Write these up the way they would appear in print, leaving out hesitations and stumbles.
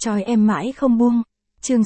Trói em mãi không buông. Chương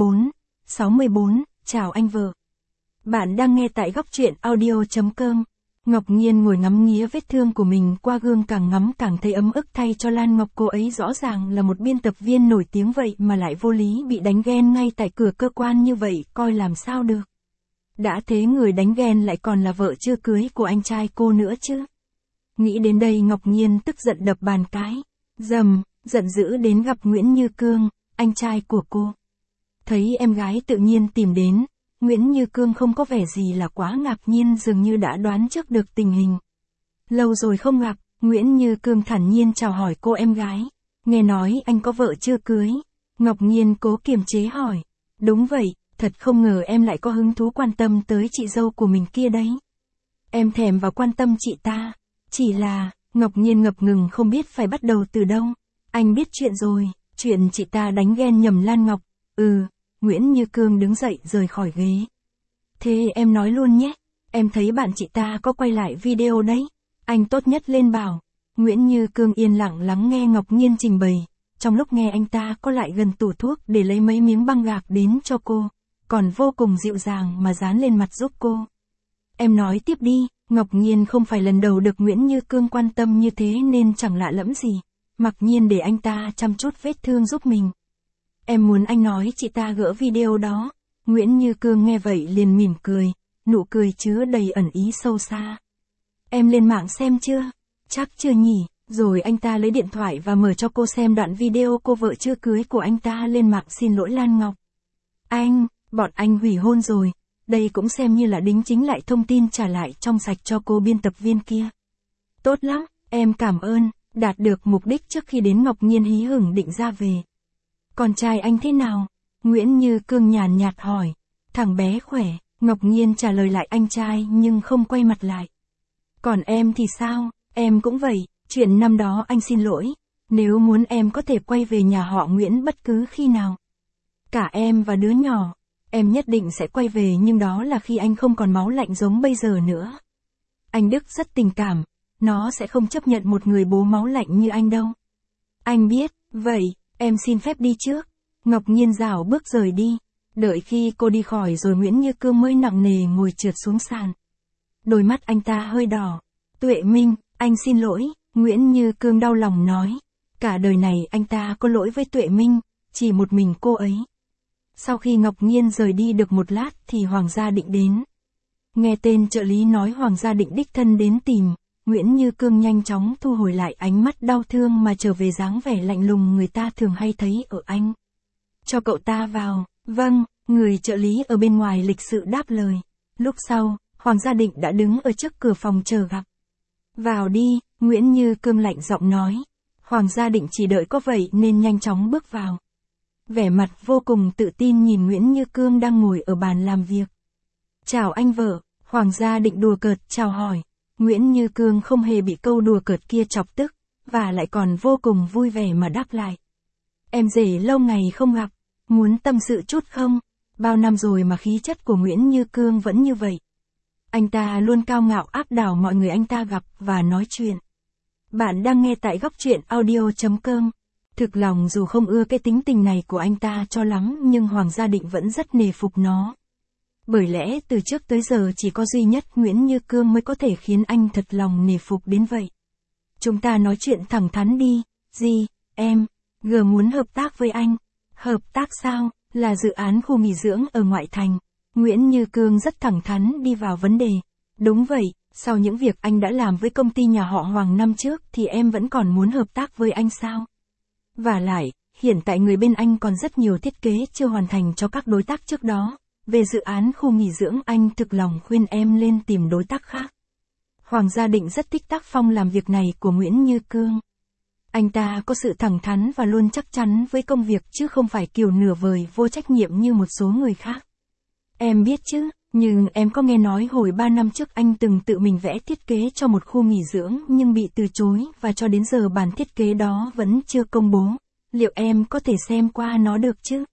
64, chào anh vợ. Bạn đang nghe tại góc truyện audio.com. Ngọc Nhiên ngồi ngắm nghía vết thương của mình qua gương, càng ngắm càng thấy ấm ức thay cho Lan Ngọc. Cô ấy rõ ràng là một biên tập viên nổi tiếng vậy mà lại vô lý bị đánh ghen ngay tại cửa cơ quan như vậy, coi làm sao được. Đã thế người đánh ghen lại còn là vợ chưa cưới của anh trai cô nữa chứ. Nghĩ đến đây Ngọc Nhiên tức giận đập bàn cái. Giận dữ đến gặp Nguyễn Như Cương, anh trai của cô. Thấy em gái tự nhiên tìm đến, Nguyễn Như Cương không có vẻ gì là quá ngạc nhiên, dường như đã đoán trước được tình hình. Lâu rồi không gặp, Nguyễn Như Cương thản nhiên chào hỏi cô em gái. Nghe nói anh có vợ chưa cưới. Ngọc Nhiên cố kiềm chế hỏi. Đúng vậy, thật không ngờ em lại có hứng thú quan tâm tới chị dâu của mình kia đấy. Em thèm và quan tâm chị ta. Chỉ là, Ngọc Nhiên ngập ngừng không biết phải bắt đầu từ đâu. Anh biết chuyện rồi, chuyện chị ta đánh ghen nhầm Lan Ngọc. Nguyễn Như Cương đứng dậy rời khỏi ghế. Thế em nói luôn nhé, em thấy bạn chị ta có quay lại video đấy. Anh tốt nhất lên bảo. Nguyễn Như Cương yên lặng lắng nghe Ngọc Nhiên trình bày. Trong lúc nghe anh ta có lại gần tủ thuốc để lấy mấy miếng băng gạc đến cho cô, còn vô cùng dịu dàng mà dán lên mặt giúp cô. Em nói tiếp đi. Ngọc Nhiên không phải lần đầu được Nguyễn Như Cương quan tâm như thế nên chẳng lạ lẫm gì. Mặc nhiên để anh ta chăm chút vết thương giúp mình. Em muốn anh nói chị ta gỡ video đó. Nguyễn Như Cương nghe vậy liền mỉm cười, nụ cười chứa đầy ẩn ý sâu xa. Em lên mạng xem chưa? Chắc chưa nhỉ. Rồi anh ta lấy điện thoại và mở cho cô xem đoạn video cô vợ chưa cưới của anh ta lên mạng xin lỗi Lan Ngọc. Bọn anh hủy hôn rồi. Đây cũng xem như là đính chính lại thông tin trả lại trong sạch cho cô biên tập viên kia. Tốt lắm, em cảm ơn, đạt được mục đích trước khi đến. Ngọc Nhiên hí hửng định ra về. Con trai anh thế nào? Nguyễn Như Cương nhàn nhạt hỏi. Thằng bé khỏe, Ngọc Nhiên trả lời lại anh trai nhưng không quay mặt lại. Còn em thì sao? Em cũng vậy, chuyện năm đó anh xin lỗi. Nếu muốn em có thể quay về nhà họ Nguyễn bất cứ khi nào. Cả em và đứa nhỏ. Em nhất định sẽ quay về, nhưng đó là khi anh không còn máu lạnh giống bây giờ nữa. Anh Đức rất tình cảm, nó sẽ không chấp nhận một người bố máu lạnh như anh đâu. Anh biết, vậy, em xin phép đi trước. Ngọc Nhiên rảo bước rời đi. Đợi khi cô đi khỏi rồi Nguyễn Như Cương mới nặng nề ngồi trượt xuống sàn. Đôi mắt anh ta hơi đỏ. Tuệ Minh, anh xin lỗi, Nguyễn Như Cương đau lòng nói. Cả đời này anh ta có lỗi với Tuệ Minh, chỉ một mình cô ấy. Sau khi Ngọc Nhiên rời đi được một lát thì Hoàng Gia Định đến. Nghe tên trợ lý nói Hoàng Gia Định đích thân đến tìm, Nguyễn Như Cương nhanh chóng thu hồi lại ánh mắt đau thương mà trở về dáng vẻ lạnh lùng người ta thường hay thấy ở anh. Cho cậu ta vào. Vâng, người trợ lý ở bên ngoài lịch sự đáp lời. Lúc sau, Hoàng Gia Định đã đứng ở trước cửa phòng chờ gặp. Vào đi, Nguyễn Như Cương lạnh giọng nói. Hoàng Gia Định chỉ đợi có vậy nên nhanh chóng bước vào. Vẻ mặt vô cùng tự tin nhìn Nguyễn Như Cương đang ngồi ở bàn làm việc. Chào anh vợ, Hoàng Gia Định đùa cợt chào hỏi. Nguyễn Như Cương không hề bị câu đùa cợt kia chọc tức, và lại còn vô cùng vui vẻ mà đáp lại. Em rể lâu ngày không gặp, muốn tâm sự chút không? Bao năm rồi mà khí chất của Nguyễn Như Cương vẫn như vậy. Anh ta luôn cao ngạo áp đảo mọi người anh ta gặp và nói chuyện. Bạn đang nghe tại góc truyện audio.com. Thực lòng dù không ưa cái tính tình này của anh ta cho lắm nhưng Hoàng Gia Định vẫn rất nể phục nó. Bởi lẽ từ trước tới giờ chỉ có duy nhất Nguyễn Như Cương mới có thể khiến anh thật lòng nể phục đến vậy. Chúng ta nói chuyện thẳng thắn đi. Gì, em, muốn hợp tác với anh. Hợp tác sao? Là dự án khu nghỉ dưỡng ở ngoại thành. Nguyễn Như Cương rất thẳng thắn đi vào vấn đề. Đúng vậy, sau những việc anh đã làm với công ty nhà họ Hoàng năm trước thì em vẫn còn muốn hợp tác với anh sao? Và lại, hiện tại người bên anh còn rất nhiều thiết kế chưa hoàn thành cho các đối tác trước đó. Về dự án khu nghỉ dưỡng anh thực lòng khuyên em lên tìm đối tác khác. Hoàng Gia Định rất thích tác phong làm việc này của Nguyễn Như Cương. Anh ta có sự thẳng thắn và luôn chắc chắn với công việc chứ không phải kiểu nửa vời vô trách nhiệm như một số người khác. Em biết chứ, nhưng em có nghe nói hồi 3 năm trước anh từng tự mình vẽ thiết kế cho một khu nghỉ dưỡng nhưng bị từ chối và cho đến giờ bản thiết kế đó vẫn chưa công bố. Liệu em có thể xem qua nó được chứ?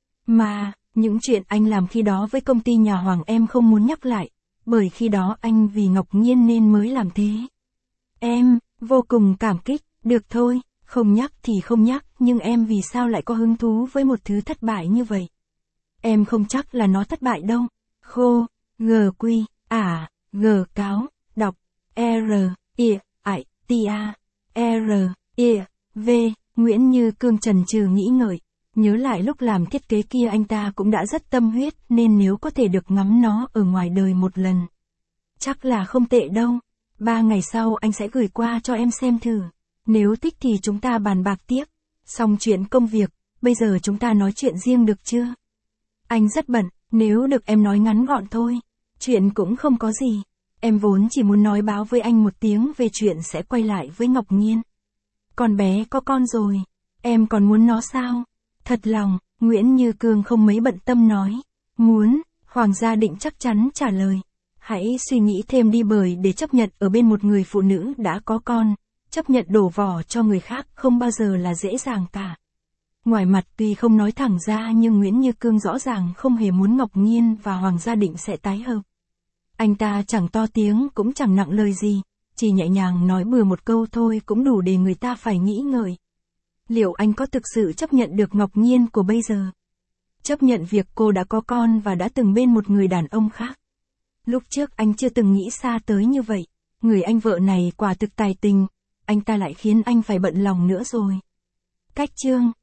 Mà, những chuyện anh làm khi đó với công ty nhà Hoàng em không muốn nhắc lại, bởi khi đó anh vì Ngọc Nhiên nên mới làm thế. Em, vô cùng cảm kích, được thôi, Không nhắc thì không nhắc, nhưng em vì sao lại có hứng thú với một thứ thất bại như vậy? Em không chắc là nó thất bại đâu. Khô, GQ, G cáo, đọc, V. Nguyễn Như Cương chần chừ nghĩ ngợi. Nhớ lại lúc làm thiết kế kia anh ta cũng đã rất tâm huyết, nên nếu có thể được ngắm nó ở ngoài đời một lần, chắc là không tệ đâu. 3 ngày sau anh sẽ gửi qua cho em xem thử. Nếu thích thì chúng ta bàn bạc tiếp. Xong chuyện công việc, bây giờ chúng ta nói chuyện riêng được chưa? Anh rất bận, nếu được em nói ngắn gọn thôi. Chuyện cũng không có gì. Em vốn chỉ muốn nói báo với anh một tiếng về chuyện sẽ quay lại với Ngọc Nhiên. Con bé có con rồi, em còn muốn nó sao? Thật lòng, Nguyễn Như Cương không mấy bận tâm nói. Muốn, Hoàng Gia Định chắc chắn trả lời. Hãy suy nghĩ thêm đi, bởi để chấp nhận ở bên một người phụ nữ đã có con, chấp nhận đổ vỏ cho người khác không bao giờ là dễ dàng cả. Ngoài mặt tuy không nói thẳng ra, nhưng Nguyễn Như Cương rõ ràng không hề muốn Ngọc Nhiên và Hoàng Gia Định sẽ tái hợp. Anh ta chẳng to tiếng cũng chẳng nặng lời gì, chỉ nhẹ nhàng nói bừa một câu thôi cũng đủ để người ta phải nghĩ ngợi. Liệu anh có thực sự chấp nhận được Ngọc Nhiên của bây giờ? Chấp nhận việc cô đã có con và đã từng bên một người đàn ông khác. Lúc trước anh chưa từng nghĩ xa tới như vậy. Người anh vợ này quả thực tài tình, anh ta lại khiến anh phải bận lòng nữa rồi. Cách chương